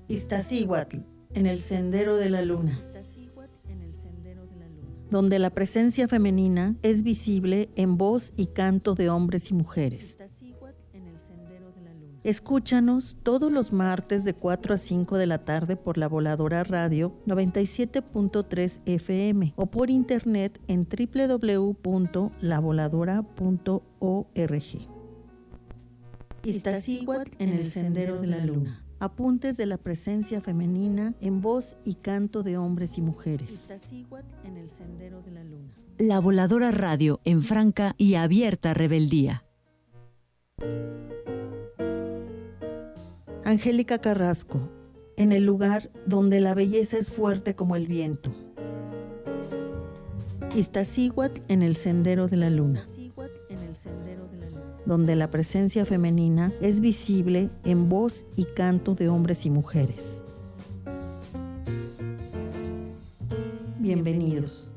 Iztaccíhuatl, en el Sendero de la Luna, donde la presencia femenina es visible en voz y canto de hombres y mujeres. Escúchanos todos los martes de 4 a 5 de la tarde por La Voladora Radio 97.3 FM o por internet en www.lavoladora.org. Iztaccíhuatl en el Sendero de la Luna. Apuntes de la presencia femenina en voz y canto de hombres y mujeres. Iztaccíhuatl en el Sendero de la Luna. La Voladora Radio en franca y abierta rebeldía. Angélica Carrasco, en el lugar donde la belleza es fuerte como el viento. Iztaccíhuatl en el Sendero de la Luna, donde la presencia femenina es visible en voz y canto de hombres y mujeres. Bienvenidos.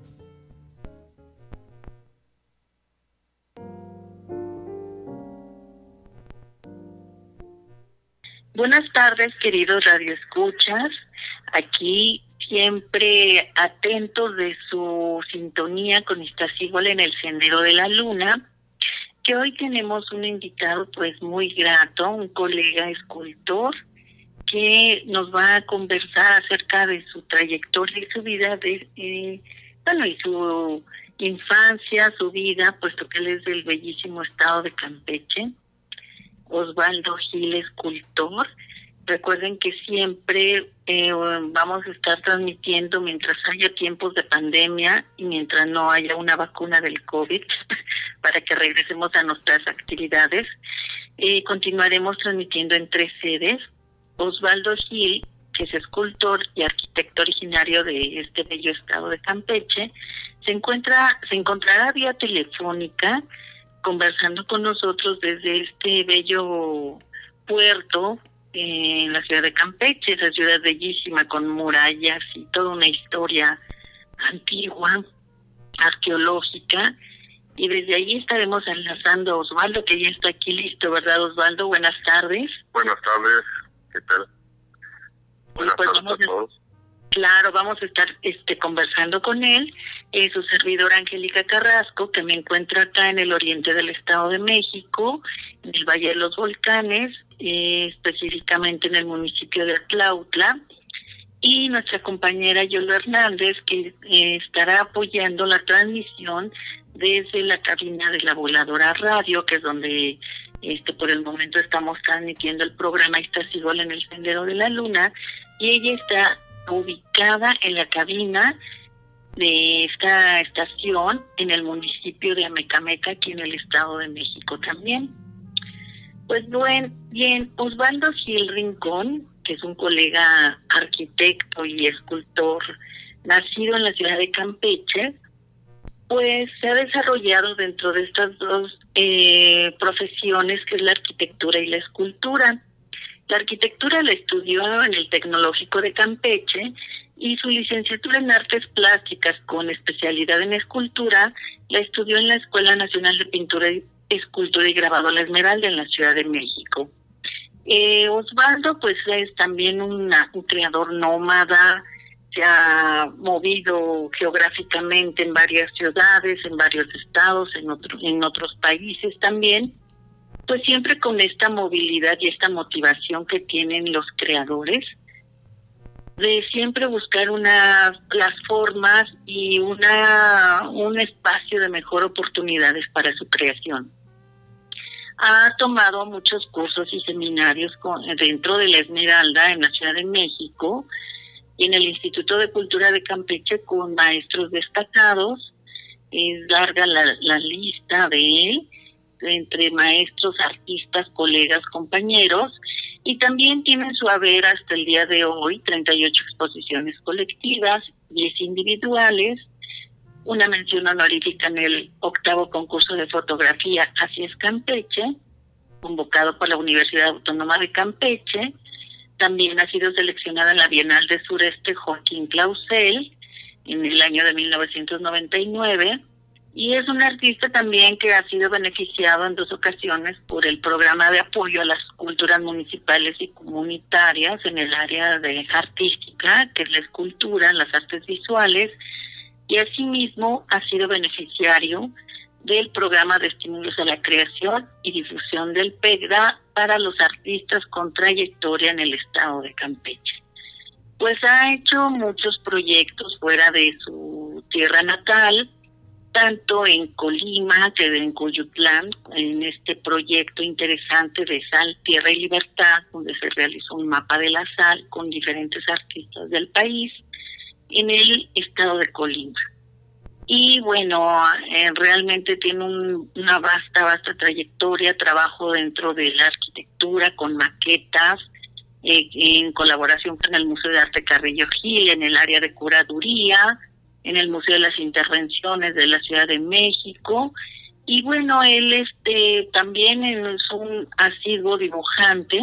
Buenas tardes, queridos radioescuchas. Aquí siempre atentos de su sintonía con Iztaccíhuatl en el Sendero de la Luna, que hoy tenemos un invitado pues muy grato, un colega escultor que nos va a conversar acerca de su trayectoria y su vida, y su infancia, su vida, puesto que él es del bellísimo estado de Campeche. Osvaldo Gil, escultor. Recuerden que siempre vamos a estar transmitiendo mientras haya tiempos de pandemia y mientras no haya una vacuna del COVID para que regresemos a nuestras actividades. Continuaremos transmitiendo en 3 sedes. Osvaldo Gil, que es escultor y arquitecto originario de este bello estado de Campeche, se encontrará vía telefónica conversando con nosotros desde este bello puerto en la ciudad de Campeche, esa ciudad bellísima con murallas y toda una historia antigua, arqueológica, y desde allí estaremos enlazando a Osvaldo, que ya está aquí listo, ¿verdad, Osvaldo? Buenas tardes. Buenas tardes, ¿qué tal? Buenas tardes a todos. Claro, vamos a estar conversando con él, su servidora Angélica Carrasco, que me encuentro acá en el oriente del Estado de México, en el Valle de los Volcanes, específicamente en el municipio de Atlautla, y nuestra compañera Yolo Hernández, que estará apoyando la transmisión desde la cabina de La Voladora Radio, que es donde por el momento estamos transmitiendo el programa Iztaccíhuatl en el Sendero de la Luna, y ella está ubicada en la cabina de esta estación en el municipio de Amecameca, aquí en el Estado de México también. Pues bien, Osvaldo Gil Rincón, que es un colega arquitecto y escultor nacido en la ciudad de Campeche, pues se ha desarrollado dentro de estas dos profesiones, que es la arquitectura y la escultura. La arquitectura la estudió en el Tecnológico de Campeche y su licenciatura en Artes Plásticas con especialidad en escultura la estudió en la Escuela Nacional de Pintura, Escultura y Grabado La Esmeralda en la Ciudad de México. Osvaldo pues es también un creador nómada, se ha movido geográficamente en varias ciudades, en varios estados, en otros países también, pues siempre con esta movilidad y esta motivación que tienen los creadores de siempre buscar las formas y un espacio de mejor oportunidades para su creación. Ha tomado muchos cursos y seminarios dentro de La Esmeralda en la Ciudad de México y en el Instituto de Cultura de Campeche con maestros destacados. Es larga la lista de él, entre maestros, artistas, colegas, compañeros, y también tiene en su haber hasta el día de hoy 38 exposiciones colectivas, 10 individuales, una mención honorífica en el 8º concurso de fotografía Así es Campeche, convocado por la Universidad Autónoma de Campeche. También ha sido seleccionada en la Bienal de Sureste Joaquín Clausel en el año de 1999. Y es un artista también que ha sido beneficiado en 2 ocasiones por el programa de apoyo a las culturas municipales y comunitarias en el área de artística, que es la escultura, las artes visuales, y asimismo ha sido beneficiario del programa de estímulos a la creación y difusión del PEGDA para los artistas con trayectoria en el estado de Campeche. Pues ha hecho muchos proyectos fuera de su tierra natal, tanto en Colima que en Coyutlán, en este proyecto interesante de Sal, Tierra y Libertad, donde se realizó un mapa de la sal con diferentes artistas del país, en el estado de Colima. Y bueno, realmente tiene una vasta trayectoria, trabajo dentro de la arquitectura con maquetas, en colaboración con el Museo de Arte Carrillo Gil, en el área de curaduría, en el Museo de las Intervenciones de la Ciudad de México. Y bueno, él también es un asiduo dibujante,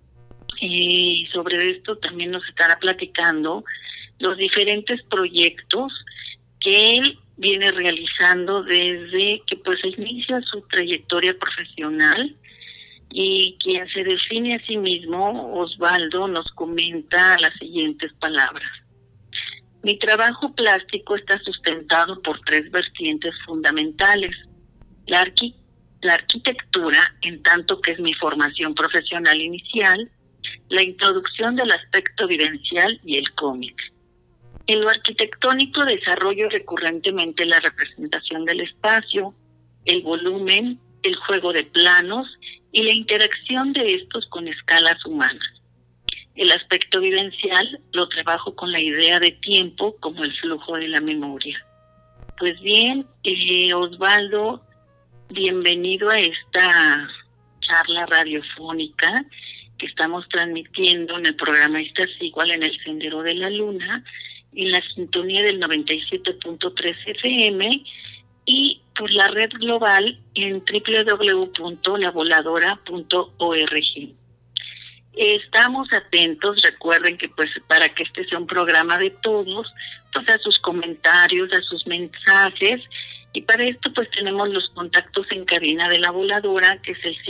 y sobre esto también nos estará platicando los diferentes proyectos que él viene realizando desde que pues inicia su trayectoria profesional, y quien se define a sí mismo, Osvaldo, nos comenta las siguientes palabras. Mi trabajo plástico está sustentado por 3 vertientes fundamentales. La arquitectura, en tanto que es mi formación profesional inicial, la introducción del aspecto vivencial y el cómic. En lo arquitectónico desarrollo recurrentemente la representación del espacio, el volumen, el juego de planos y la interacción de estos con escalas humanas. El aspecto vivencial lo trabajo con la idea de tiempo como el flujo de la memoria. Pues bien, Osvaldo, bienvenido a esta charla radiofónica que estamos transmitiendo en el programa Estás Igual en el Sendero de la Luna, en la sintonía del 97.3 FM y por la red global en www.lavoladora.org. Estamos atentos, recuerden que pues para que este sea un programa de todos, pues a sus comentarios, a sus mensajes, y para esto pues tenemos los contactos en cabina de La Voladora, que es el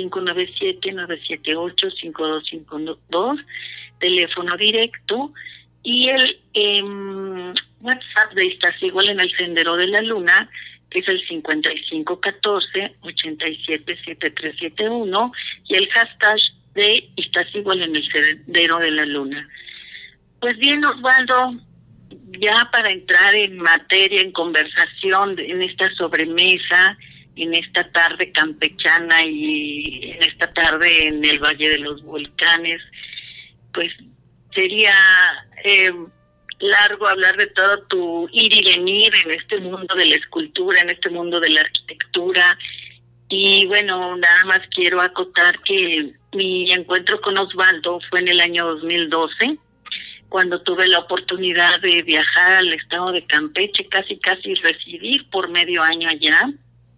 597-978-5252, teléfono directo, y el WhatsApp de Estás Igual en el Sendero de la Luna, que es el 5514-877371, y el hashtag de Estás Igual en el Sendero de la Luna. Pues bien, Osvaldo, ya para entrar en materia, en conversación, en esta sobremesa, en esta tarde campechana y en esta tarde en el Valle de los Volcanes, pues sería largo hablar de todo tu ir y venir en este mundo de la escultura, en este mundo de la arquitectura. Y bueno, nada más quiero acotar que mi encuentro con Osvaldo fue en el año 2012, cuando tuve la oportunidad de viajar al estado de Campeche, casi residir por medio año allá,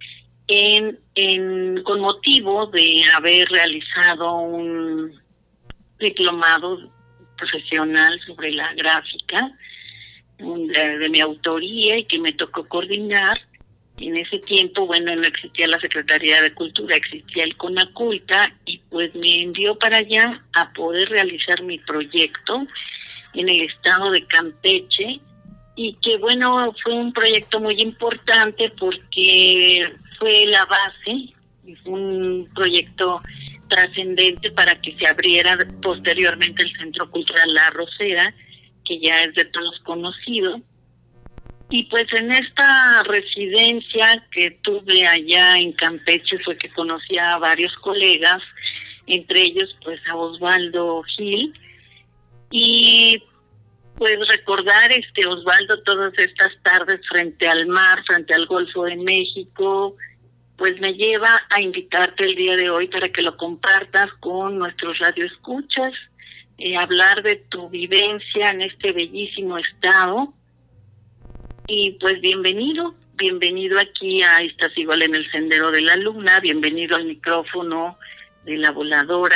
con motivo de haber realizado un diplomado profesional sobre la gráfica de mi autoría y que me tocó coordinar. En ese tiempo, bueno, no existía la Secretaría de Cultura, existía el CONACULTA, y pues me envió para allá a poder realizar mi proyecto en el estado de Campeche, y que bueno, fue un proyecto muy importante porque fue la base, fue un proyecto trascendente para que se abriera posteriormente el Centro Cultural La Rosera, que ya es de todos conocido. Y pues en esta residencia que tuve allá en Campeche fue que conocí a varios colegas, entre ellos pues a Osvaldo Gil, y pues recordar, Osvaldo, todas estas tardes frente al mar, frente al Golfo de México, pues me lleva a invitarte el día de hoy para que lo compartas con nuestros radioescuchas, hablar de tu vivencia en este bellísimo estado. Y pues bienvenido aquí a Estás Igual en el Sendero de la Luna, bienvenido al micrófono de La Voladora,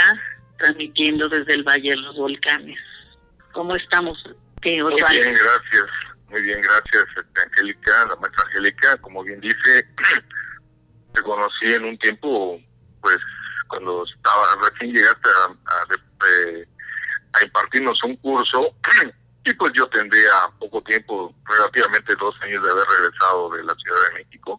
transmitiendo desde el Valle de los Volcanes. ¿Cómo estamos, Osvaldo? Muy bien, gracias. Muy bien, gracias, Angélica, la maestra Angélica. Como bien dice, te conocí en un tiempo, pues, cuando recién llegaste a impartirnos un curso, y pues yo tendría poco tiempo, relativamente 2 años de haber regresado de la Ciudad de México,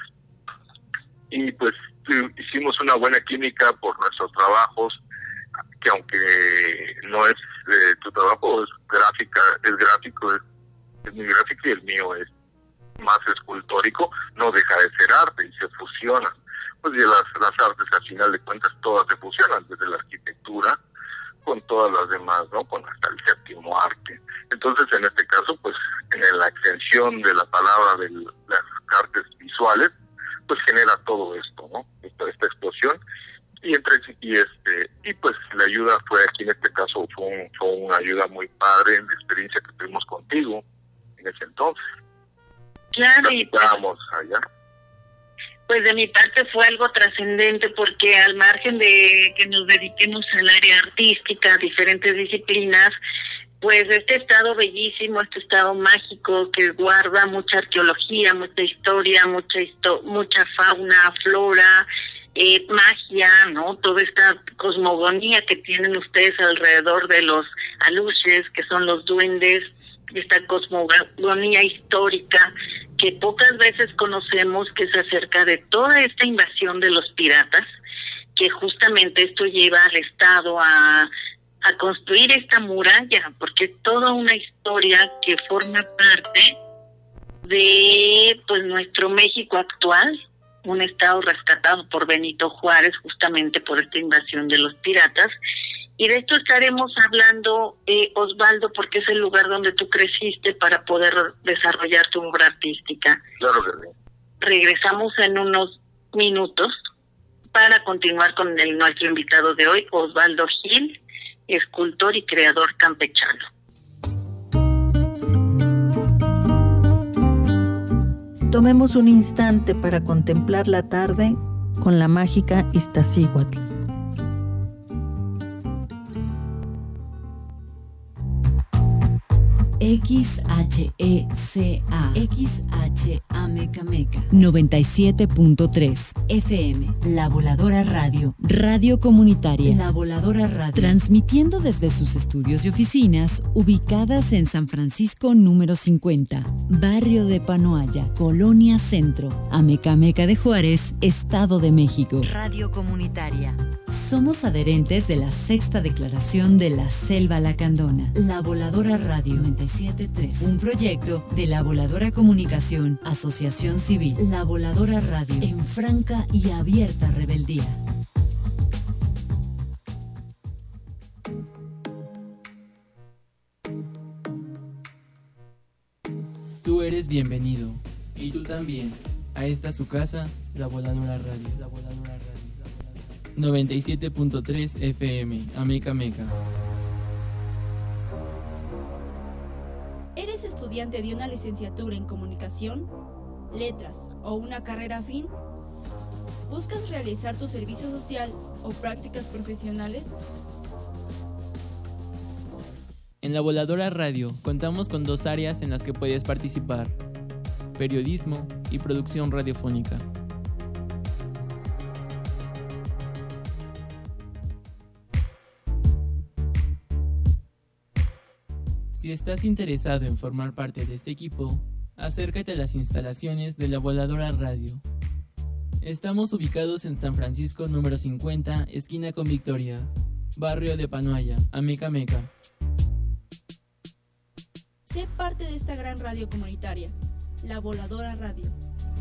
y pues hicimos una buena química por nuestros trabajos, que aunque no es tu trabajo es gráfico, es mi gráfico y el mío es más escultórico, no deja de ser arte y se fusionan. Pues y las artes, al final de cuentas, todas se fusionan, desde la arquitectura con todas las demás, ¿no? Con hasta el séptimo arte. Entonces, en este caso, pues, en la extensión de la palabra de las artes visuales, pues genera todo esto, ¿no? Esta explosión. Y pues la ayuda fue aquí, en este caso, fue una ayuda muy padre en la experiencia que tuvimos contigo en ese entonces. Claro, y estábamos allá. Pues de mi parte fue algo trascendente, porque al margen de que nos dediquemos al área artística, a diferentes disciplinas, pues este estado bellísimo, este estado mágico que guarda mucha arqueología, mucha historia, mucha fauna, flora, magia, ¿no? Toda esta cosmogonía que tienen ustedes alrededor de los aluches, que son los duendes, esta cosmogonía histórica que pocas veces conocemos, que es acerca de toda esta invasión de los piratas, que justamente esto lleva al Estado a construir esta muralla, porque es toda una historia que forma parte de pues nuestro México actual, un estado rescatado por Benito Juárez justamente por esta invasión de los piratas. Y de esto estaremos hablando, Osvaldo, porque es el lugar donde tú creciste para poder desarrollar tu obra artística. Claro que sí. Regresamos en unos minutos para continuar con nuestro invitado de hoy, Osvaldo Gil, escultor y creador campechano. Tomemos un instante para contemplar la tarde con la mágica Iztaccíhuatl. XHECA 97.3 FM La Voladora Radio, radio comunitaria. La Voladora Radio, transmitiendo desde sus estudios y oficinas ubicadas en San Francisco número 50, barrio de Panoaya, Colonia Centro, Amecameca de Juárez, Estado de México. Radio comunitaria. Somos adherentes de la Sexta Declaración de la Selva Lacandona. La Voladora Radio 97.3, un proyecto de La Voladora Comunicación, Asociación Civil. La Voladora Radio, en franca y abierta rebeldía. Tú eres bienvenido, y tú también, a esta su casa, La Voladora Radio. La Voladora Radio. 97.3 FM, Amecameca. ¿Eres estudiante de una licenciatura en comunicación, letras o una carrera afín? ¿Buscas realizar tu servicio social o prácticas profesionales? En La Voladora Radio contamos con 2 áreas en las que puedes participar: periodismo y producción radiofónica. Si estás interesado en formar parte de este equipo, acércate a las instalaciones de La Voladora Radio. Estamos ubicados en San Francisco número 50, esquina con Victoria, barrio de Panoaya, Amecameca. Sé parte de esta gran radio comunitaria, La Voladora Radio.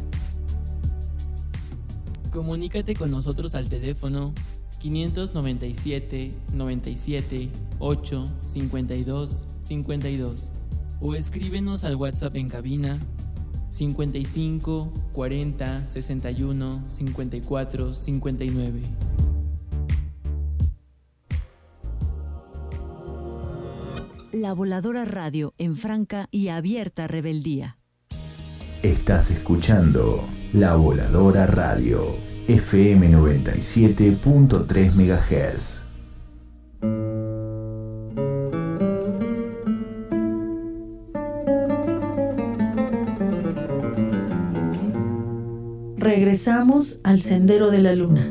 Comunícate con nosotros al teléfono 597 97 8 52 52 o escríbenos al WhatsApp en cabina 55 40 61 54 59. La Voladora Radio, en franca y abierta rebeldía. Estás escuchando La Voladora Radio, FM 97.3 MHz. Regresamos al Sendero de la Luna.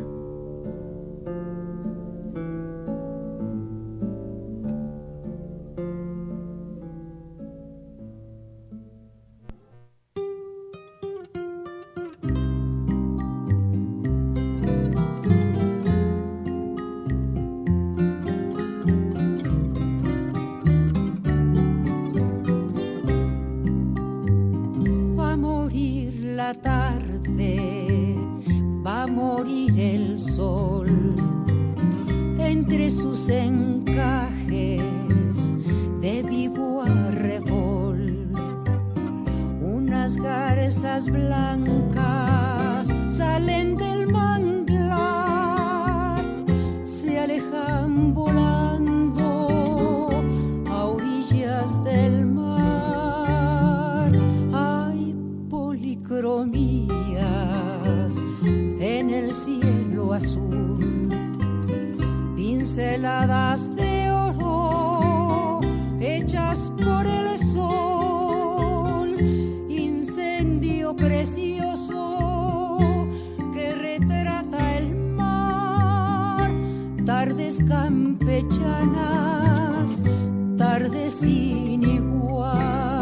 Pinceladas de oro hechas por el sol, incendio precioso que retrata el mar, tardes campechanas, tardes sin igual.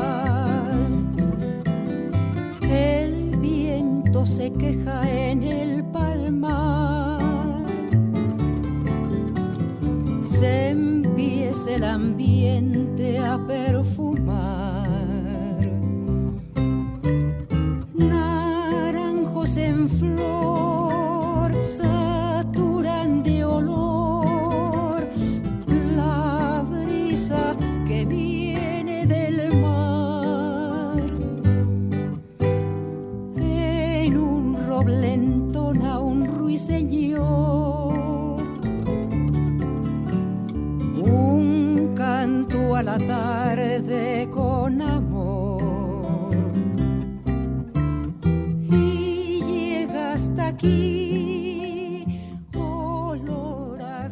El viento se queja en el palmar, se empieza el ambiente a perfumar. Naranjos en flor saturan de olor la brisa que viene del mar. En un roble entona un ruiseñor, a la tarde con amor, y llega hasta aquí olor a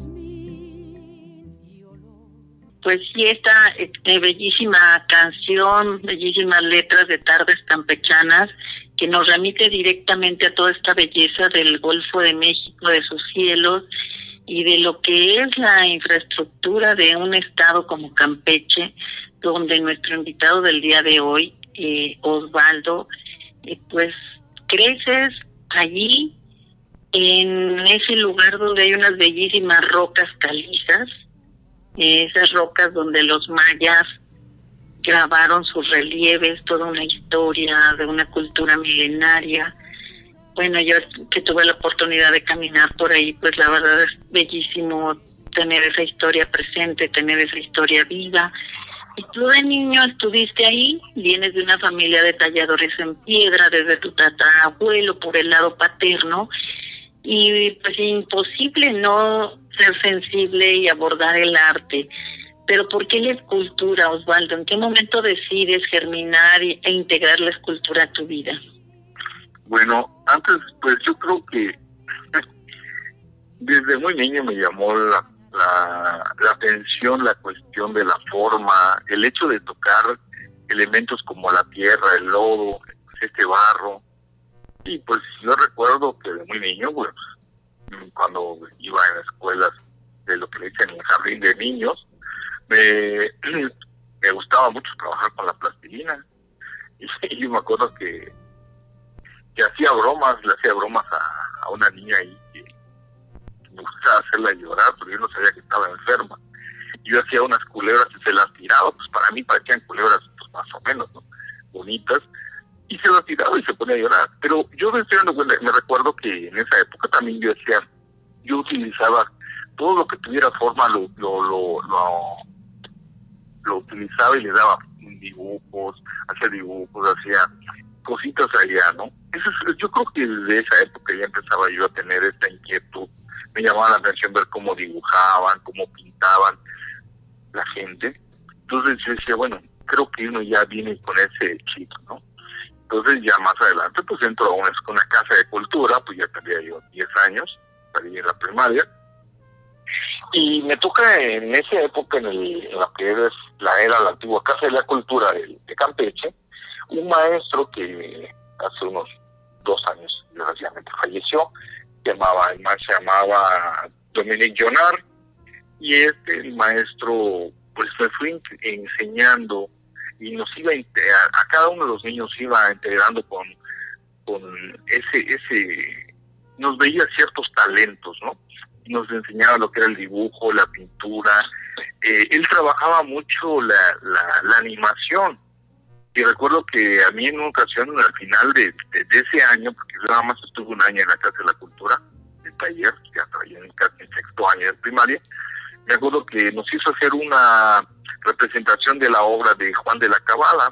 jazmín y olor. Pues sí, esta bellísima canción, bellísimas letras de Tardes Campechanas, que nos remite directamente a toda esta belleza del Golfo de México, de sus cielos, y de lo que es la infraestructura de un estado como Campeche, donde nuestro invitado del día de hoy, Osvaldo, pues creces allí, en ese lugar donde hay unas bellísimas rocas calizas, esas rocas donde los mayas grabaron sus relieves, toda una historia de una cultura milenaria. Bueno, yo que tuve la oportunidad de caminar por ahí, pues la verdad es bellísimo tener esa historia presente, tener esa historia viva. Y tú de niño estuviste ahí, vienes de una familia de talladores en piedra, desde tu tatarabuelo por el lado paterno, y pues imposible no ser sensible y abordar el arte. Pero ¿por qué la escultura, Osvaldo? ¿En qué momento decides germinar e integrar la escultura a tu vida? Bueno, antes, pues yo creo que desde muy niño me llamó la atención la cuestión de la forma, el hecho de tocar elementos como la tierra, el lodo, este barro. Y pues yo recuerdo que de muy niño, pues, cuando iba en escuelas de lo que le dicen el jardín de niños, me gustaba mucho trabajar con la plastilina. Y yo me acuerdo que le hacía bromas a una niña ahí que me gustaba hacerla llorar, pero yo no sabía que estaba enferma. Yo hacía unas culebras y se las tiraba, pues para mí parecían culebras pues más o menos, ¿no?, bonitas, y se las tiraba y se ponía a llorar. Pero yo me recuerdo que en esa época también yo utilizaba todo lo que tuviera forma, lo utilizaba y le daba dibujos, hacía cositas allá, ¿no? Yo creo que desde esa época ya empezaba yo a tener esta inquietud. Me llamaba la atención ver cómo dibujaban, cómo pintaban la gente. Entonces yo decía, bueno, creo que uno ya viene con ese chip, ¿no? Entonces ya más adelante pues entro a una casa de cultura, pues ya tendría yo 10 años, salí en la primaria, y me toca en esa época, en la que era la antigua Casa de la Cultura de Campeche, un maestro que hace unos 2 años desgraciadamente falleció, se llamaba Dominique Jonard, y el maestro pues me fue enseñando y nos iba a cada uno de los niños iba integrando con ese nos veía ciertos talentos, ¿no? Nos enseñaba lo que era el dibujo, la pintura. Él trabajaba mucho la animación, y recuerdo que a mí en una ocasión, al final de ese año, porque yo nada más estuve un año en la Casa de la Cultura, el taller, ya estaba en sexto año de primaria, me acuerdo que nos hizo hacer una representación de la obra de Juan de la Cabada,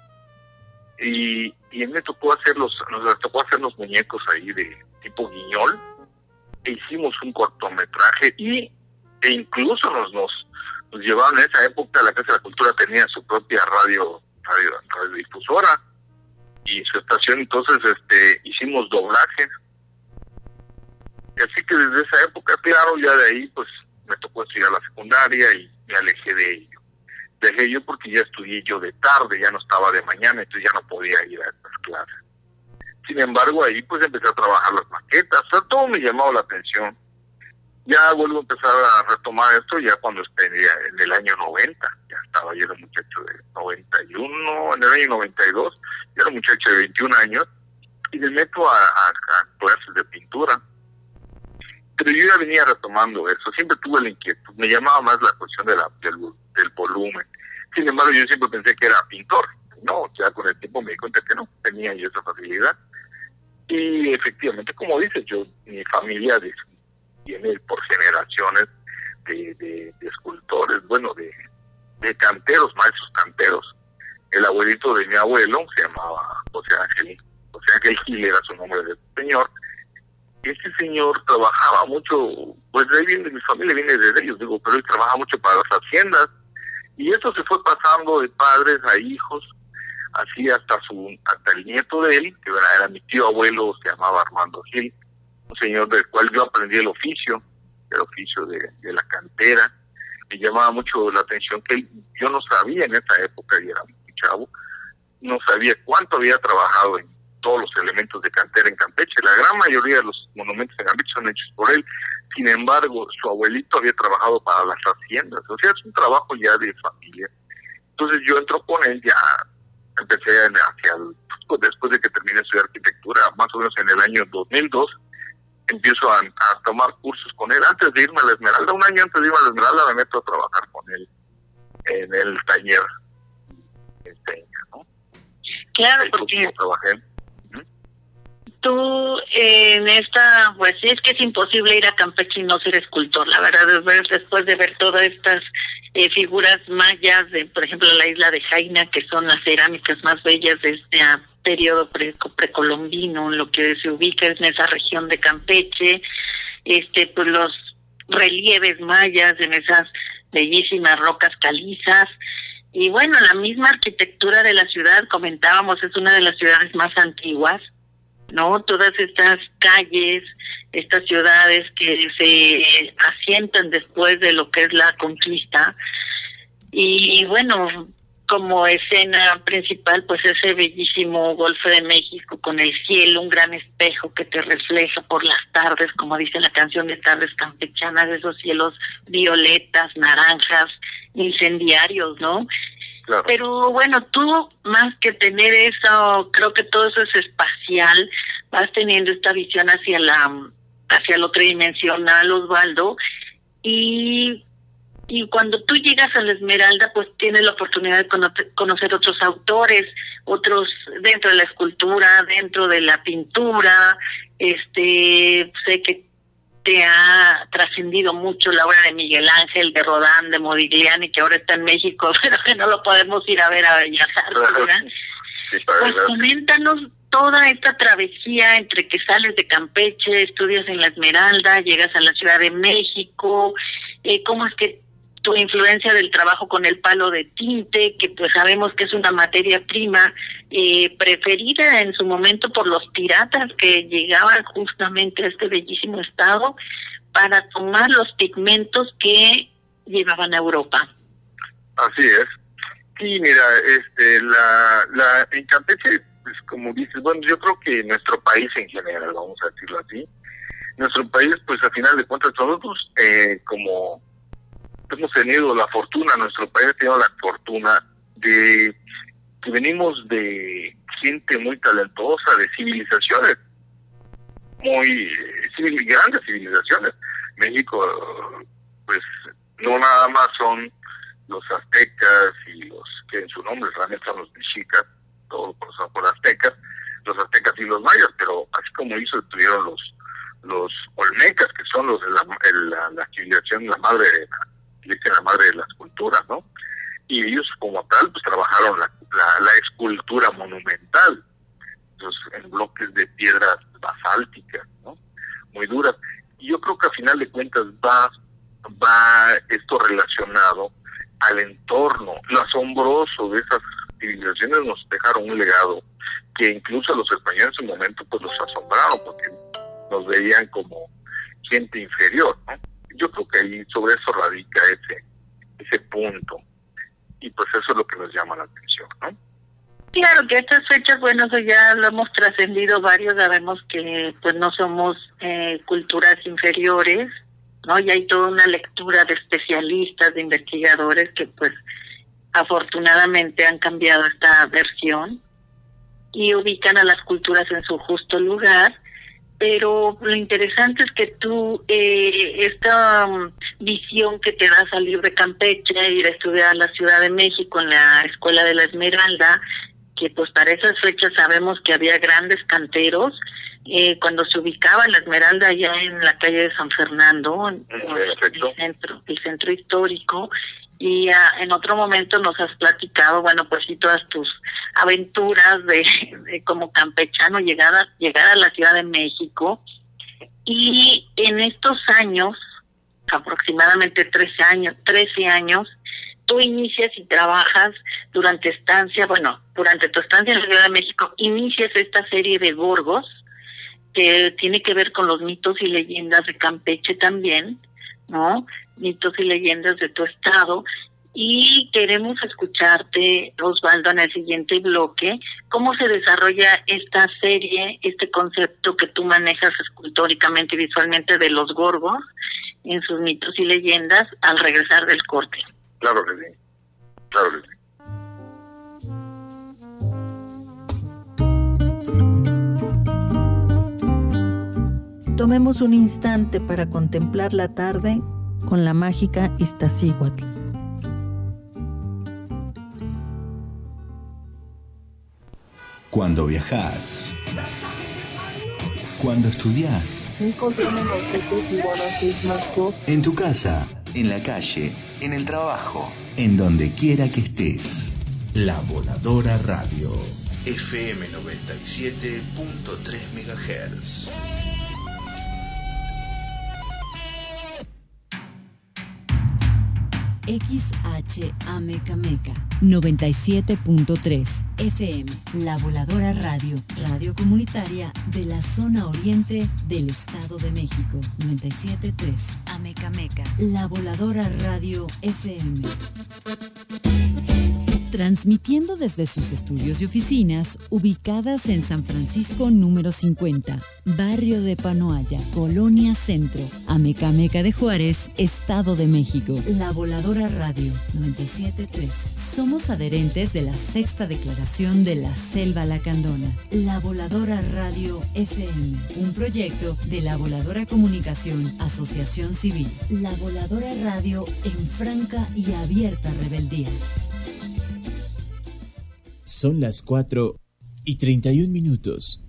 y él nos tocó hacer los muñecos ahí de tipo guiñol, e hicimos un cortometraje, e incluso nos llevaron en esa época. La Casa de la Cultura tenía su propia radiodifusora y su estación, entonces hicimos doblajes. Así que desde esa época, claro, ya de ahí pues me tocó estudiar la secundaria y me alejé de ello. Dejé yo porque ya estudié yo de tarde, ya no estaba de mañana, entonces ya no podía ir a estas clases. Sin embargo, ahí pues empecé a trabajar las maquetas, o sea, todo me llamaba la atención. Ya vuelvo a empezar a retomar esto ya cuando en el año 90, ya estaba yo, era un muchacho de 91, en el año 92, yo era un muchacho de 21 años, y me meto a clases de pintura. Pero yo ya venía retomando eso, siempre tuve la inquietud, me llamaba más la cuestión del volumen. Sin embargo, yo siempre pensé que era pintor. No, ya con el tiempo me di cuenta que no, tenía yo esa facilidad. Y efectivamente, como dices, mi familia viene por generaciones de escultores, bueno, de canteros, maestros canteros. El abuelito de mi abuelo se llamaba José Ángel Gil, era su nombre del señor. Este señor trabajaba mucho, pues de ahí viene, mi familia viene de ellos, pero él trabaja mucho para las haciendas, y eso se fue pasando de padres a hijos, así hasta el nieto de él, que era mi tío abuelo, se llamaba Armando Gil, un señor del cual yo aprendí el oficio de la cantera. Me llamaba mucho la atención que yo no sabía en esa época, y era muy chavo, no sabía cuánto había trabajado en todos los elementos de cantera en Campeche. La gran mayoría de los monumentos en Campeche son hechos por él. Sin embargo, su abuelito había trabajado para las haciendas, o sea, es un trabajo ya de familia. Entonces yo entro con él, ya empecé después de que terminé de estudiar arquitectura, más o menos en el año 2002, empiezo a tomar cursos con él. Antes de irme a la Esmeralda, un año antes de irme a la Esmeralda, me meto a trabajar con él en el taller, ¿no? Claro, porque tú en esta, pues sí, es que es imposible ir a Campeche y no ser escultor, la verdad, después de ver todas estas figuras mayas, por ejemplo, la isla de Jaina, que son las cerámicas más bellas de este periodo precolombino, lo que se ubica en esa región de Campeche, pues los relieves mayas en esas bellísimas rocas calizas. Y bueno, la misma arquitectura de la ciudad, comentábamos, es una de las ciudades más antiguas, ¿no? Todas estas calles, estas ciudades que se asientan después de lo que es la conquista. Y bueno, como escena principal, pues ese bellísimo Golfo de México con el cielo, un gran espejo que te refleja por las tardes, como dice la canción de Tardes Campechanas, esos cielos violetas, naranjas, incendiarios, ¿no? Claro. Pero bueno, tú más que tener eso, creo que todo eso es espacial, vas teniendo esta visión hacia lo tridimensional, Osvaldo, y cuando tú llegas a la Esmeralda, pues tienes la oportunidad de conocer otros autores, otros dentro de la escultura, dentro de la pintura. Sé que te ha trascendido mucho la obra de Miguel Ángel, de Rodin, de Modigliani, que ahora está en México, pero que no lo podemos ir a ver a Bellas Artes, ¿verdad? Sí, pues coméntanos toda esta travesía entre que sales de Campeche, estudias en la Esmeralda, llegas a la Ciudad de México, cómo es que tu influencia del trabajo con el palo de tinte, que pues sabemos que es una materia prima preferida en su momento por los piratas que llegaban justamente a este bellísimo estado para tomar los pigmentos que llevaban a Europa. Así es. Sí, mira, en Campeche pues como dices, bueno, yo creo que nuestro país en general, vamos a decirlo así, nuestro país, pues a final de cuentas, nosotros como hemos tenido la fortuna, nuestro país ha tenido la fortuna de que venimos de gente muy talentosa, de civilizaciones, grandes civilizaciones. México, pues no nada más son los aztecas y los que en su nombre realmente son los mexicas, todos son por aztecas, los aztecas y los mayas, pero así como estuvieron los olmecas, que son los de la civilización, la madre de las culturas, ¿no? Y ellos como tal pues trabajaron la escultura monumental, en bloques de piedras basálticas, ¿no? Muy duras. Y yo creo que a final de cuentas va esto relacionado al entorno. Lo asombroso de esas civilizaciones nos dejaron un legado que incluso los españoles en su momento pues los asombraron porque nos veían como gente inferior, ¿no? Yo creo que ahí sobre eso radica ese punto, y pues eso es lo que nos llama la atención, ¿no? Claro que estas fechas, bueno, eso ya lo hemos trascendido varios, sabemos que pues no somos culturas inferiores, ¿no? Y hay toda una lectura de especialistas, de investigadores que pues afortunadamente han cambiado esta versión y ubican a las culturas en su justo lugar. Pero lo interesante es que tú, esta visión que te da salir de Campeche, ir a estudiar a la Ciudad de México en la Escuela de la Esmeralda, que pues para esas fechas sabemos que había grandes canteros, cuando se ubicaba la Esmeralda allá en la calle de San Fernando, el centro histórico, y en otro momento nos has platicado, bueno, pues sí, todas tus aventuras de como campechano llegar a la Ciudad de México. Y en estos años, aproximadamente 13 años, tú inicias y trabajas durante tu estancia en la Ciudad de México, inicias esta serie de gorgos que tiene que ver con los mitos y leyendas de Campeche también, ¿no? Mitos y leyendas de tu estado, y queremos escucharte, Osvaldo, en el siguiente bloque, cómo se desarrolla esta serie, este concepto que tú manejas escultóricamente y visualmente de los gorgos en sus mitos y leyendas al regresar del corte. Claro que sí, claro que sí. Tomemos un instante para contemplar la tarde con la mágica Iztaccíhuatl. Cuando viajás, cuando estudiás, en tu casa, en la calle, en el trabajo, en donde quiera que estés. La Voladora Radio, FM 97.3 MHz. XHAMECAMECA 97.3 FM, La Voladora Radio, radio comunitaria de la zona oriente del Estado de México. 97.3 AMECAMECA, La Voladora Radio FM. Transmitiendo desde sus estudios y oficinas ubicadas en San Francisco número 50, Barrio de Panoaya, Colonia Centro, Amecameca de Juárez, Estado de México. La Voladora Radio 97.3. Somos adherentes de la Sexta Declaración de la Selva Lacandona. La Voladora Radio FM, un proyecto de La Voladora Comunicación, Asociación Civil. La Voladora Radio en franca y abierta rebeldía. Son las 4:31.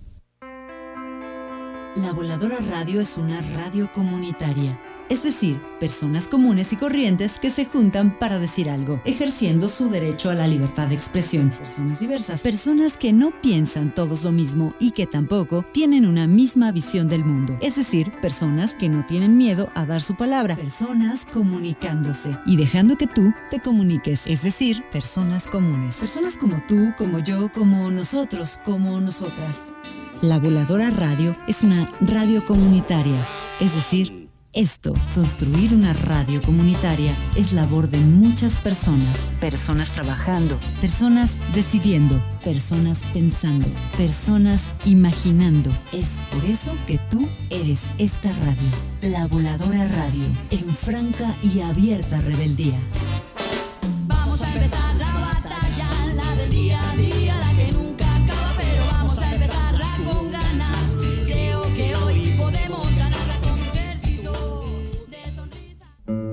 La Voladora Radio es una radio comunitaria, es decir, personas comunes y corrientes que se juntan para decir algo, ejerciendo su derecho a la libertad de expresión. Personas diversas, personas que no piensan todos lo mismo y que tampoco tienen una misma visión del mundo, es decir, personas que no tienen miedo a dar su palabra, personas comunicándose y dejando que tú te comuniques, es decir, personas comunes, personas como tú, como yo, como nosotros, como nosotras. La Voladora Radio es una radio comunitaria, es decir, Esto, construir una radio comunitaria, es labor de muchas personas. Personas trabajando, personas decidiendo, personas pensando, personas imaginando. Es por eso que tú eres esta radio, La Voladora Radio, en franca y abierta rebeldía. Vamos a empezar la batalla, la del día a día, la que nunca acaba, pero vamos a empezarla con ganas. Creo que hoy podemos ganarla con un ejército de sonrisas.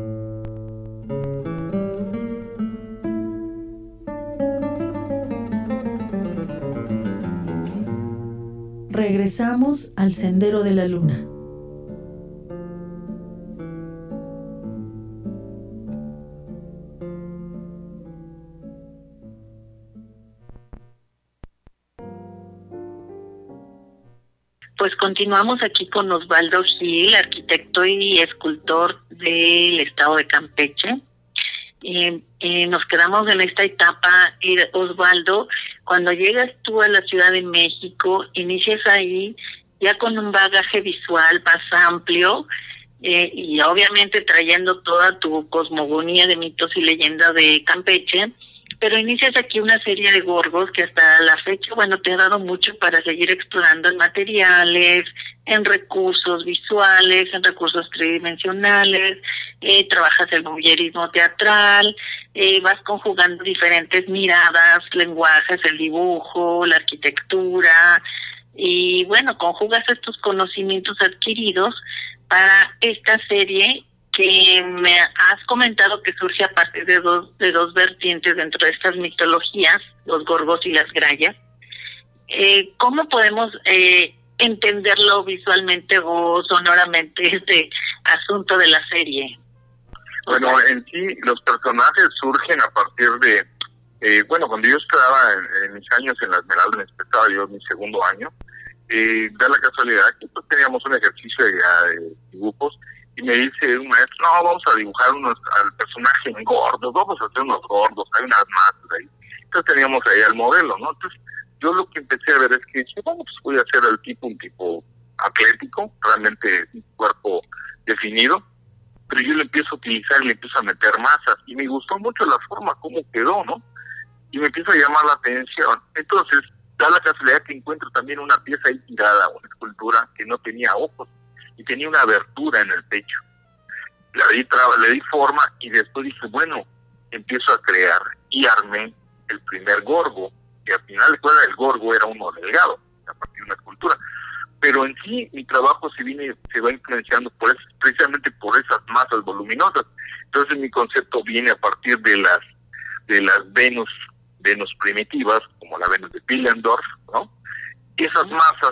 Regresamos al Sendero de la Luna. Pues continuamos aquí con Osvaldo Gil, arquitecto y escultor del estado de Campeche. Nos quedamos en esta etapa, Osvaldo. Cuando llegas tú a la Ciudad de México, inicias ahí ya con un bagaje visual más amplio y obviamente trayendo toda tu cosmogonía de mitos y leyendas de Campeche, pero inicias aquí una serie de gorgos que hasta la fecha, bueno, te ha dado mucho para seguir explorando en materiales, en recursos visuales, en recursos tridimensionales, trabajas el voyerismo teatral, vas conjugando diferentes miradas, lenguajes, el dibujo, la arquitectura, y bueno, conjugas estos conocimientos adquiridos para esta serie que me has comentado que surge a partir de dos vertientes dentro de estas mitologías, los gorgos y las grayas. ¿Cómo podemos entenderlo visualmente o sonoramente este asunto de la serie? Bueno, en sí los personajes surgen a partir de, cuando yo estaba en mis años en la Esmeralda, estaba yo en mi segundo año, da la casualidad que pues, teníamos un ejercicio de dibujos. Y me dice un maestro, no, vamos a dibujar al personaje en gordos, vamos a hacer unos gordos, hay unas masas ahí. Entonces teníamos ahí el modelo, ¿no? Entonces yo lo que empecé a ver es que dije, bueno, pues voy a hacer un tipo atlético, realmente un cuerpo definido, pero yo le empiezo a utilizar y le empiezo a meter masas. Y me gustó mucho la forma, cómo quedó, ¿no? Y me empieza a llamar la atención. Entonces da la casualidad que encuentro también una pieza ahí tirada, una escultura que no tenía ojos y tenía una abertura en el pecho. Le di forma y después dije, bueno, empiezo a crear y armé el primer gorgo, que al final de cuentas el gorgo era uno delgado, a partir de una escultura. Pero en sí mi trabajo se va influenciando precisamente por esas masas voluminosas. Entonces mi concepto viene a partir de las Venus primitivas, como la Venus de Pillendorf, ¿no? Esas masas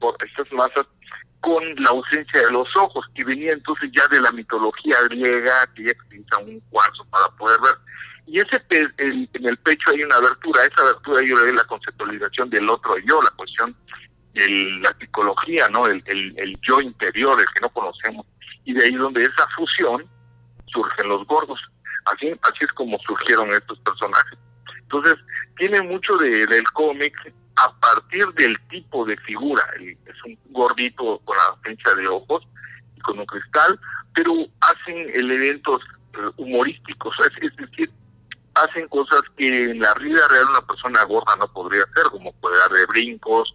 con la ausencia de los ojos, que venía entonces ya de la mitología griega, que ya utiliza un cuarzo para poder ver. Y en el pecho hay una abertura, esa abertura yo le doy la conceptualización del otro yo, la cuestión de la psicología, ¿no? El yo interior, el que no conocemos. Y de ahí donde esa fusión surgen los gordos. Así es como surgieron estos personajes. Entonces, tiene mucho del cómic a partir del tipo de figura. Es un gordito con la ausencia de ojos y con un cristal, pero hacen elementos humorísticos, es decir, hacen cosas que en la vida real una persona gorda no podría hacer, como poder dar de brincos,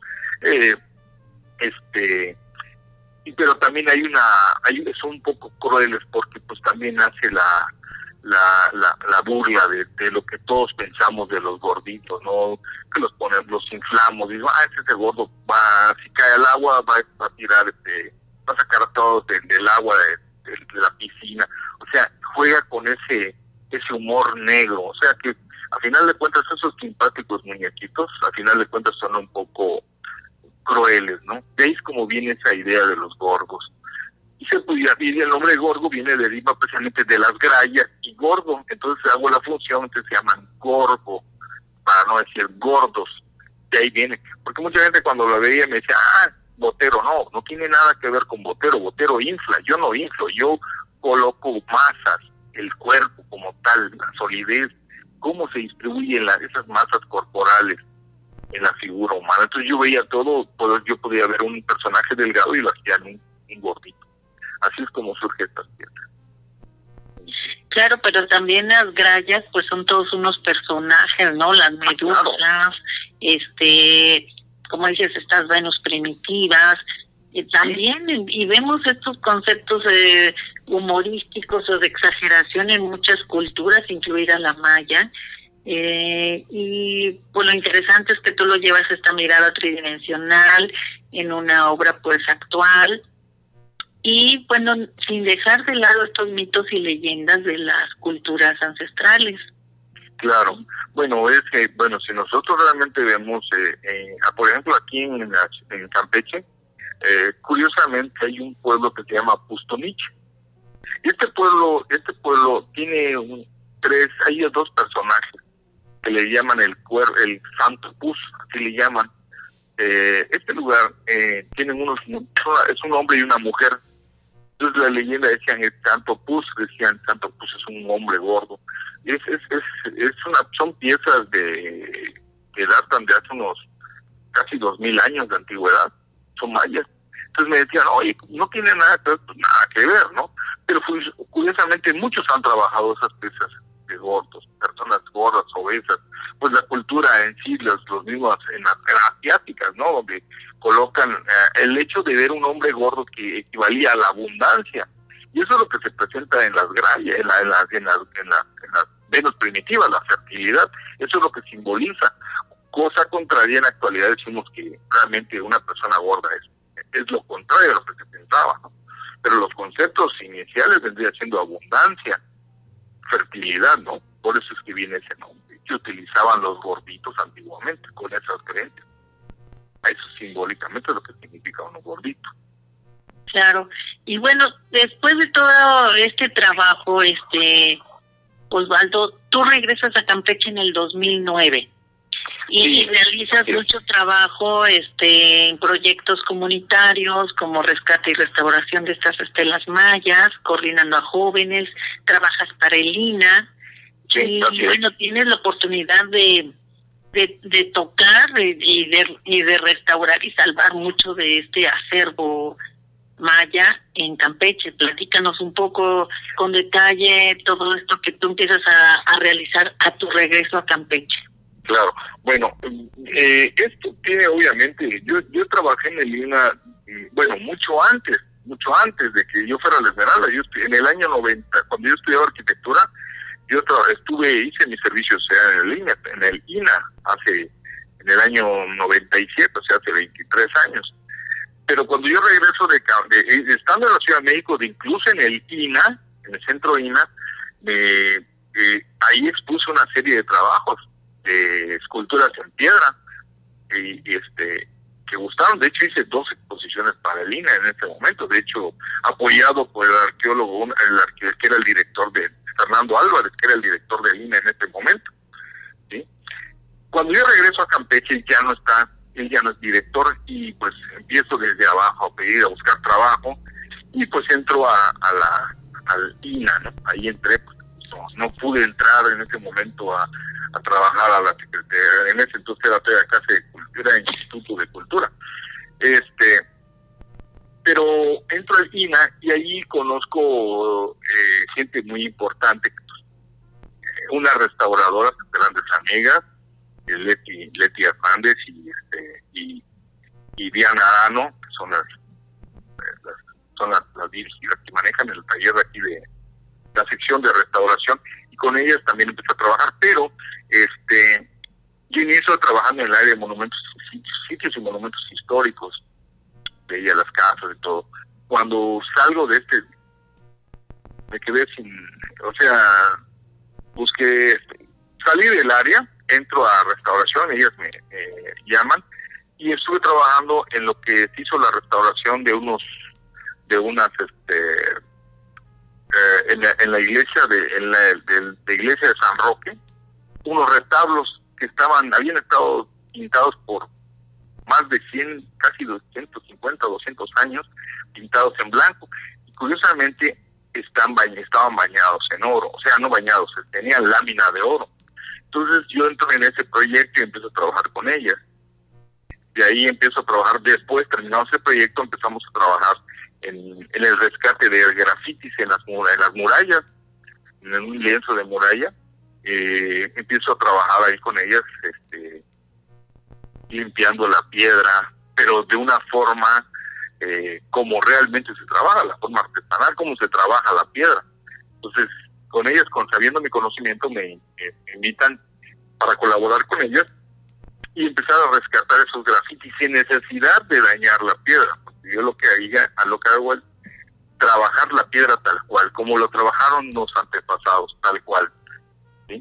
pero también son un poco crueles porque pues también hace la burla de lo que todos pensamos de los gorditos, ¿no? Que los inflamos, digo, ese gordo si cae al agua va a tirar, va a sacar todo del agua de la piscina. O sea, juega con ese humor negro. O sea que a final de cuentas esos simpáticos muñequitos, a final de cuentas son un poco crueles, ¿no? De ahí es como viene esa idea de los gorgos. Y el nombre gorgo deriva precisamente de las grayas y gordo, entonces hago la función, entonces se llaman gorgo, para no decir gordos, de ahí viene, porque mucha gente cuando lo veía me decía, botero, no tiene nada que ver con botero infla, yo no inflo, yo coloco masas, el cuerpo como tal, la solidez, cómo se distribuyen esas masas corporales en la figura humana. Entonces yo veía todo, yo podía ver un personaje delgado y lo hacían un gordito. Así es como surge estas piezas. Claro, pero también las grallas pues son todos unos personajes, ¿no? Las medusas, claro. Como dices, estas Venus primitivas, también, y vemos estos conceptos humorísticos o de exageración en muchas culturas, incluida la maya, y pues lo interesante es que tú lo llevas esta mirada tridimensional en una obra pues actual, y bueno, sin dejar de lado estos mitos y leyendas de las culturas ancestrales. Claro, bueno, es que, si nosotros realmente vemos, por ejemplo, aquí en Campeche, curiosamente hay un pueblo que se llama Pustonich. Este pueblo tiene hay dos personajes que le llaman el Santo Pus, así le llaman. Este lugar tienen es un hombre y una mujer. Entonces la leyenda decían el Santo Pus es un hombre gordo. Son piezas que datan de hace unos casi 2000 años de antigüedad, son mayas. Entonces me decían, oye, no tiene nada que ver, ¿no? Pero curiosamente muchos han trabajado esas piezas de gordos, personas gordas, obesas, pues la cultura en sí, los mismos en asiáticas, ¿no? Donde colocan el hecho de ver un hombre gordo que equivalía a la abundancia. Y eso es lo que se presenta en las grallas, en las Venus primitivas, la fertilidad. Eso es lo que simboliza. Cosa contraria, en la actualidad decimos que realmente una persona gorda es lo contrario de lo que se pensaba, ¿no? Pero los conceptos iniciales vendría siendo abundancia, fertilidad, ¿no? Por eso es que viene ese nombre, que utilizaban los gorditos antiguamente con esas creencias. Eso simbólicamente es lo que significa uno gordito. Claro, y bueno, después de todo este trabajo, Osvaldo, tú regresas a Campeche en el 2009 y realizas mucho trabajo en proyectos comunitarios como rescate y restauración de estas estelas mayas, coordinando a jóvenes, trabajas para el INA, y bueno, tienes la oportunidad de tocar y de restaurar y salvar mucho de este acervo maya en Campeche. Platícanos un poco con detalle todo esto que tú empiezas a realizar a tu regreso a Campeche. Claro, bueno, esto tiene obviamente, yo trabajé en el INA, mucho antes de que yo fuera a la Esmeralda. En el año 90, cuando yo estudiaba arquitectura, yo hice mi servicio en el INA, en el año 97, o sea, hace 23 años. Pero cuando yo regreso estando en la Ciudad de México, incluso en el INA, en el centro INA, ahí expuse una serie de trabajos de esculturas en piedra que gustaron. De hecho, hice 2 exposiciones para el INA en ese momento, de hecho apoyado por el arqueólogo, que era el director Fernando Álvarez, que era el director del INA en ese momento, ¿sí? Cuando yo regreso a Campeche, él ya no es director, y pues empiezo desde abajo a buscar trabajo, y pues entro al INA, ¿no? Ahí entré, pues no pude entrar en ese momento a trabajar a la secretaría. En ese entonces era clase de cultura, Instituto de Cultura. Pero entro al INA y ahí conozco gente muy importante, una restauradora, grandes amigas, Leti Hernández y Diana Arano, que son las dirigidas que manejan el taller de aquí de la sección de restauración, y con ellas también empecé a trabajar. Pero yo inicio trabajando en el área de monumentos, sitios y monumentos históricos, veía las casas y todo. Cuando salgo me quedé salí del área, entro a restauración, ellas me llaman, y estuve trabajando en lo que se hizo la restauración de en la iglesia de iglesia de San Roque, unos retablos que habían estado pintados por más de 100, casi 250, 200 años, pintados en blanco, y curiosamente estaban bañados en oro, o sea, no bañados, tenían lámina de oro. Entonces yo entro en ese proyecto y empiezo a trabajar con ellas. De ahí empiezo a trabajar, después, terminado ese proyecto, empezamos a trabajar en el rescate de grafitis en las murallas, en un lienzo de muralla. Empiezo a trabajar ahí con ellas, limpiando la piedra, pero de una forma como realmente se trabaja, la forma artesanal, como se trabaja la piedra. Entonces, con ellas, sabiendo mi conocimiento, me invitan para colaborar con ellas y empezar a rescatar esos grafitis sin necesidad de dañar la piedra. Porque yo lo que hago es trabajar la piedra tal cual, como lo trabajaron los antepasados, tal cual. ¿Sí?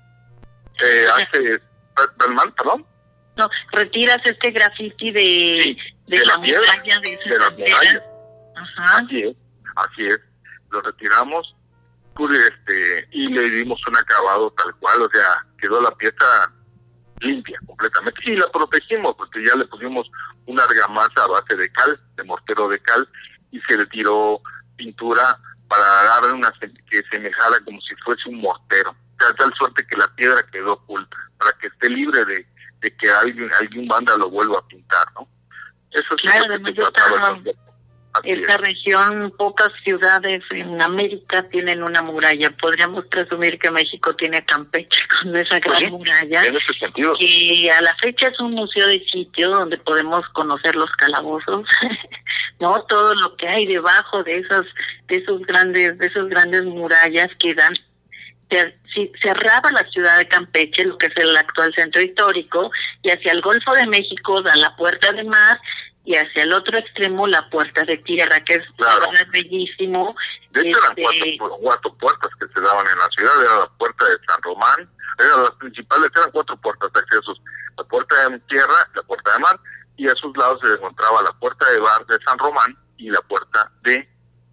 ¿Perdón? No, retiras este grafiti de la muralla, de las murallas. Ajá. Así es. Lo retiramos y le dimos un acabado tal cual, o sea, quedó la pieza limpia completamente. Y la protegimos porque ya le pusimos una argamasa a base de cal, de mortero de cal, y se le tiró pintura para darle que semejara como si fuese un mortero. O sea, tal suerte que la piedra quedó oculta, para que esté libre de que algún vándalo vuelva a pintar, ¿no? Eso es claro, lo que se trataba de hacer. Esta región, pocas ciudades en América tienen una muralla. Podríamos presumir que México tiene Campeche con esa gran muralla, en ese sentido, que a la fecha es un museo de sitio donde podemos conocer los calabozos, no, todo lo que hay debajo de esos grandes murallas que dan. Cerraba la ciudad de Campeche, lo que es el actual centro histórico, y hacia el Golfo de México da la puerta de mar, y hacia el otro extremo la puerta de tierra, que es bellísimo. De hecho, eran cuatro puertas que se daban en la ciudad. Era la puerta de San Román, eran las principales, eran 4 puertas de accesos: la puerta de tierra, la puerta de mar, y a sus lados se encontraba la puerta de bar de San Román y la puerta de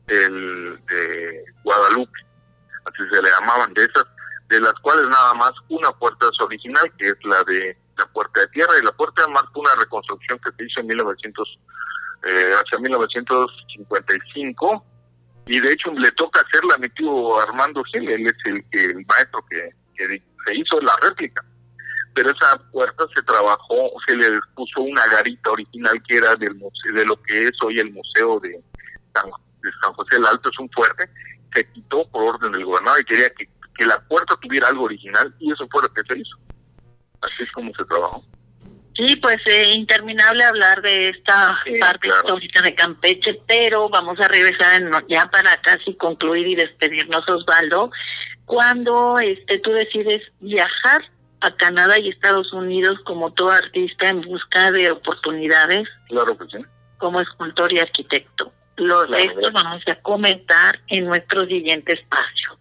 Guadalupe, así se le llamaban, de las cuales nada más una puerta es original, que es la de la puerta de tierra, y la puerta de mar fue una reconstrucción que se hizo en hacia 1955, y de hecho le toca hacerla a mi tío Armando Gil. Él es el maestro que se hizo la réplica, pero esa puerta se trabajó, se le puso una garita original que era del museo, de lo que es hoy el museo de San José el Alto. Es un fuerte, se quitó por orden del gobernador y quería que la puerta tuviera algo original, y eso fue lo que se hizo. Así es como se trabajó. Sí, pues interminable hablar de esta parte histórica de Campeche, pero vamos a regresar ya para casi concluir y despedirnos, Osvaldo. Cuando tú decides viajar a Canadá y Estados Unidos como todo artista en busca de oportunidades, claro que sí, como escultor y arquitecto. Esto vamos a comentar en nuestro siguiente espacio.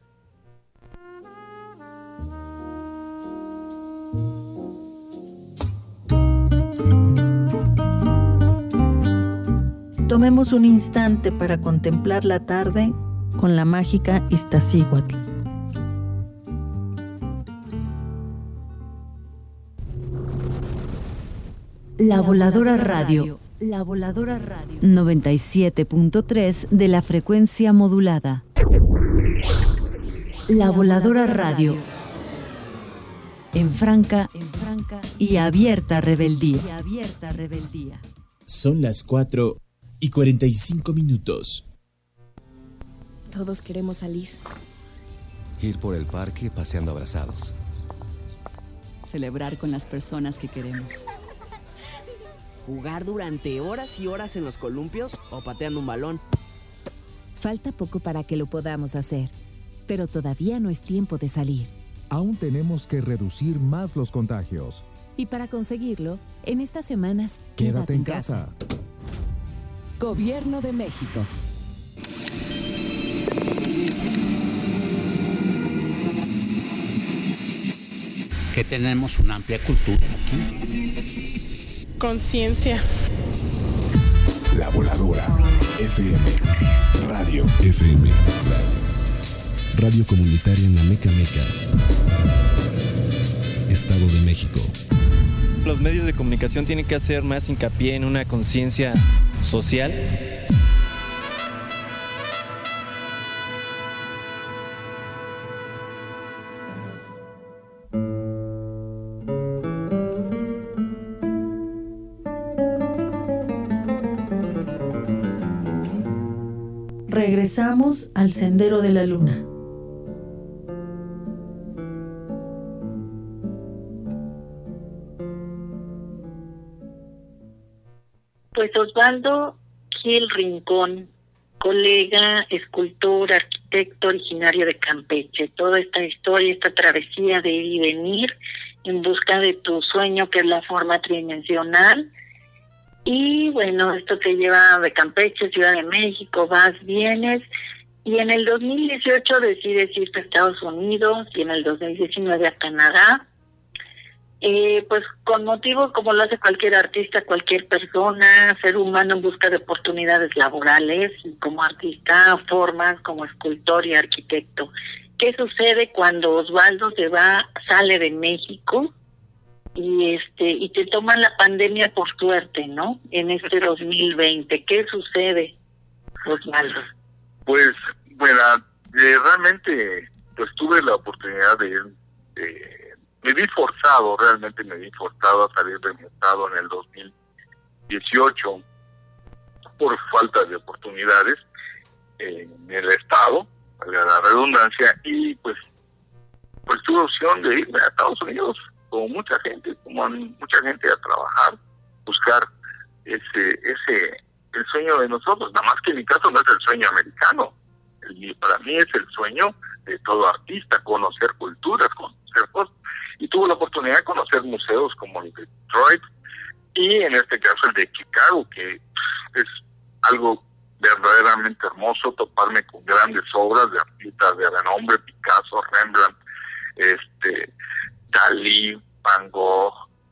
Tomemos un instante para contemplar la tarde con la mágica Iztaccíhuatl. La Voladora Radio. La Voladora Radio. 97.3 de la frecuencia modulada. La Voladora Radio. En franca y abierta rebeldía. Son las 4:45. Todos queremos salir. Ir por el parque paseando abrazados. Celebrar con las personas que queremos. Jugar durante horas y horas en los columpios o pateando un balón. Falta poco para que lo podamos hacer, pero todavía no es tiempo de salir. Aún tenemos que reducir más los contagios. Y para conseguirlo, en estas semanas, quédate en casa. Gobierno de México. Que tenemos una amplia cultura aquí. Conciencia. La Voladora FM Radio FM Radio comunitaria en la Meca, Estado de México. Los medios de comunicación tienen que hacer más hincapié en una conciencia social. Regresamos al Sendero de la Luna. Pues Osvaldo Gil Rincón, colega, escultor, arquitecto originario de Campeche. Toda esta historia, esta travesía de ir y venir en busca de tu sueño, que es la forma tridimensional. Y bueno, esto te lleva de Campeche, Ciudad de México, vas, vienes. Y en el 2018 decides irte a Estados Unidos y en el 2019 a Canadá. Pues con motivo, como lo hace cualquier artista, cualquier persona, ser humano en busca de oportunidades laborales, y como artista formas como escultor y arquitecto. ¿Qué sucede cuando Osvaldo sale de México y te toman la pandemia por suerte, ¿no? En este 2020, ¿qué sucede, Osvaldo? Pues, bueno, realmente, pues tuve la oportunidad me vi forzado a salir de mi estado en el 2018 por falta de oportunidades en el estado, valga la redundancia, y pues tuve opción de irme a Estados Unidos, como mucha gente a trabajar, buscar el sueño de nosotros. Nada más que en mi caso no es el sueño americano, para mí es el sueño de todo artista, conocer culturas, conocer cosas. Y tuve la oportunidad de conocer museos como el de Detroit y en este caso el de Chicago, que es algo verdaderamente hermoso, toparme con grandes obras de artistas de renombre, Picasso, Rembrandt, Dalí, Van Gogh.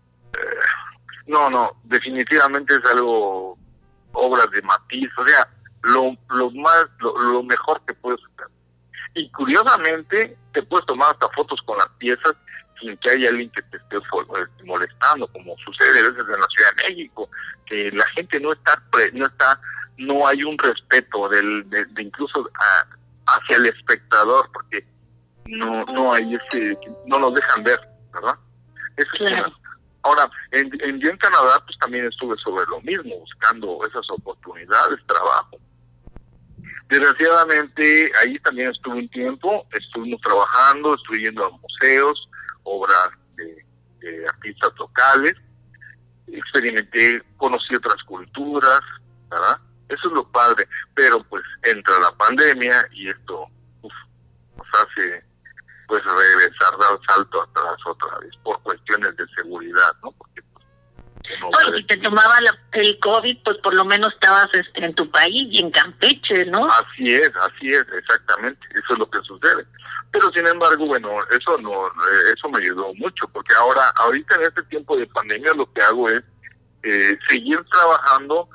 Definitivamente es algo, obras de Matisse, o sea, lo mejor que puedes hacer. Y curiosamente te puedes tomar hasta fotos con las piezas sin que haya alguien que te esté molestando, como sucede a veces en la Ciudad de México, que la gente no hay un respeto de incluso hacia el espectador, porque no hay no nos dejan ver, ¿verdad? Eso claro. Ahora, yo en Canadá pues también estuve sobre lo mismo, buscando esas oportunidades, trabajo. Desgraciadamente, ahí también estuve un tiempo, estuvimos trabajando, estuve yendo a museos, obras de artistas locales, experimenté, conocí otras culturas, ¿verdad? Eso es lo padre, pero pues entra la pandemia y esto nos hace pues regresar, dar salto atrás otra vez, por cuestiones de seguridad, ¿no? Porque si te tomaba el COVID, pues por lo menos estabas en tu país y en Campeche, ¿no? Así es, exactamente, eso es lo que sucede. Pero sin embargo, bueno, eso me ayudó mucho, porque ahorita en este tiempo de pandemia lo que hago es seguir trabajando,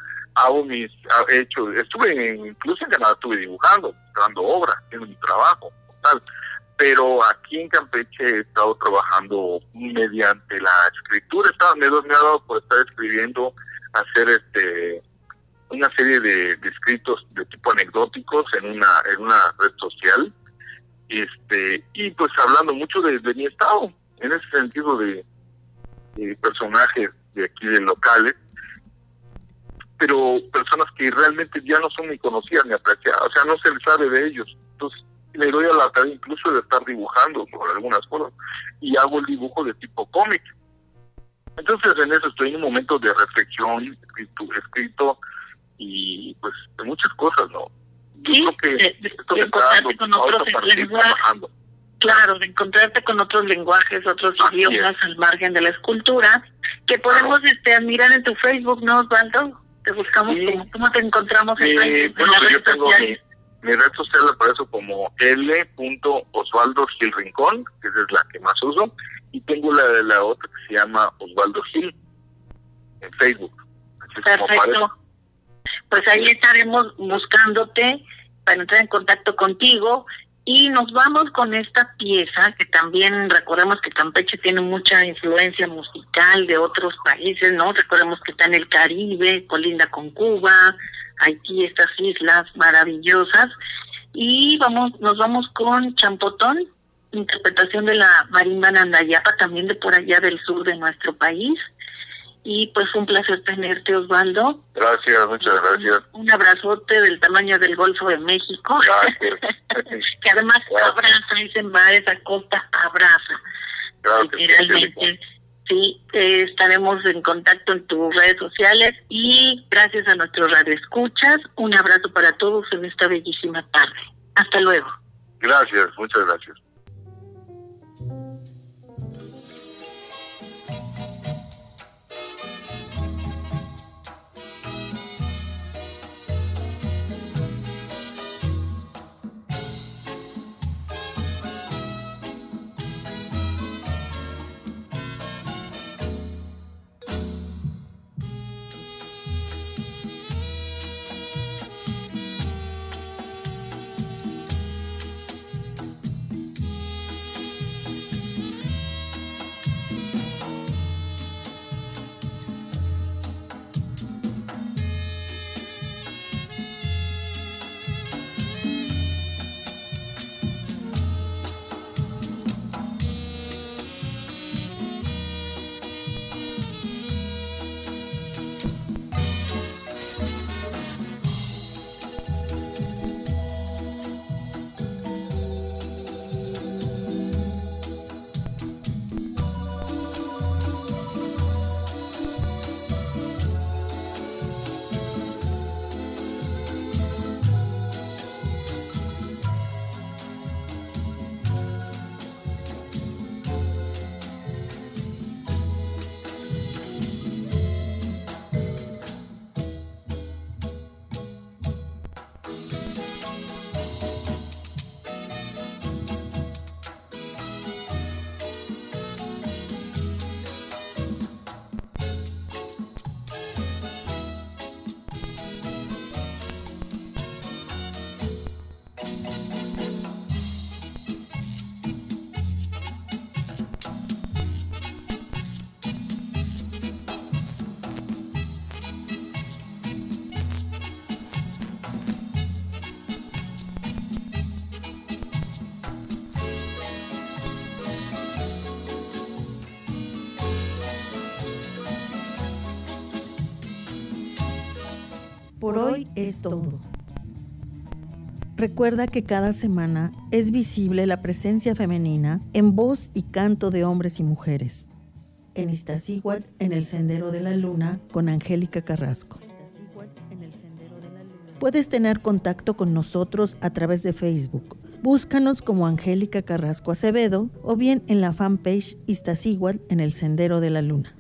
incluso en Canadá estuve dibujando, dando obras, haciendo mi trabajo, tal. Pero aquí en Campeche he estado trabajando mediante la escritura. Me ha dado por estar escribiendo, hacer una serie de escritos de tipo anecdóticos en una red social, y pues hablando mucho de mi estado, en ese sentido de personajes de aquí, de locales, pero personas que realmente ya no son ni conocidas ni apreciadas, o sea, no se les sabe de ellos. Entonces le doy a la tarea incluso de estar dibujando por algunas cosas, y hago el dibujo de tipo cómic. Entonces en eso estoy en un momento de reflexión, escrito y pues de muchas cosas, ¿no? Sí, de encontrarte con otros lenguajes. Claro, de encontrarte con otros lenguajes, otros idiomas al margen de la escultura, que podemos admirar en tu Facebook, ¿no, Osvaldo? Te buscamos, ¿cómo te encontramos en Facebook? Bueno, pues yo tengo mi red social, le aparece como L.Osvaldo Gil Rincón, que esa es la que más uso, y tengo la otra que se llama Osvaldo Gil en Facebook. Perfecto. Pues ahí estaremos buscándote para entrar en contacto contigo, y nos vamos con esta pieza que también recordemos que Campeche tiene mucha influencia musical de otros países, ¿no? Recordemos que está en el Caribe, colinda con Cuba, Haití, estas islas maravillosas, y nos vamos con Champotón, interpretación de la marimba Nandayapa, también de por allá del sur de nuestro país, Y pues fue un placer tenerte, Osvaldo. Gracias, muchas gracias. Un abrazote del tamaño del Golfo de México. Gracias. Que además abraza, dicen va, esa costa abraza. Gracias. Literalmente. Sí, estaremos en contacto en tus redes sociales y gracias a nuestros radioescuchas, un abrazo para todos en esta bellísima tarde. Hasta luego. Gracias, muchas gracias. Por hoy es todo. Recuerda que cada semana es visible la presencia femenina en voz y canto de hombres y mujeres. En Iztaccíhuatl, en el Sendero de la Luna, con Angélica Carrasco. Puedes tener contacto con nosotros a través de Facebook. Búscanos como Angélica Carrasco Acevedo o bien en la fanpage Iztaccíhuatl, en el Sendero de la Luna.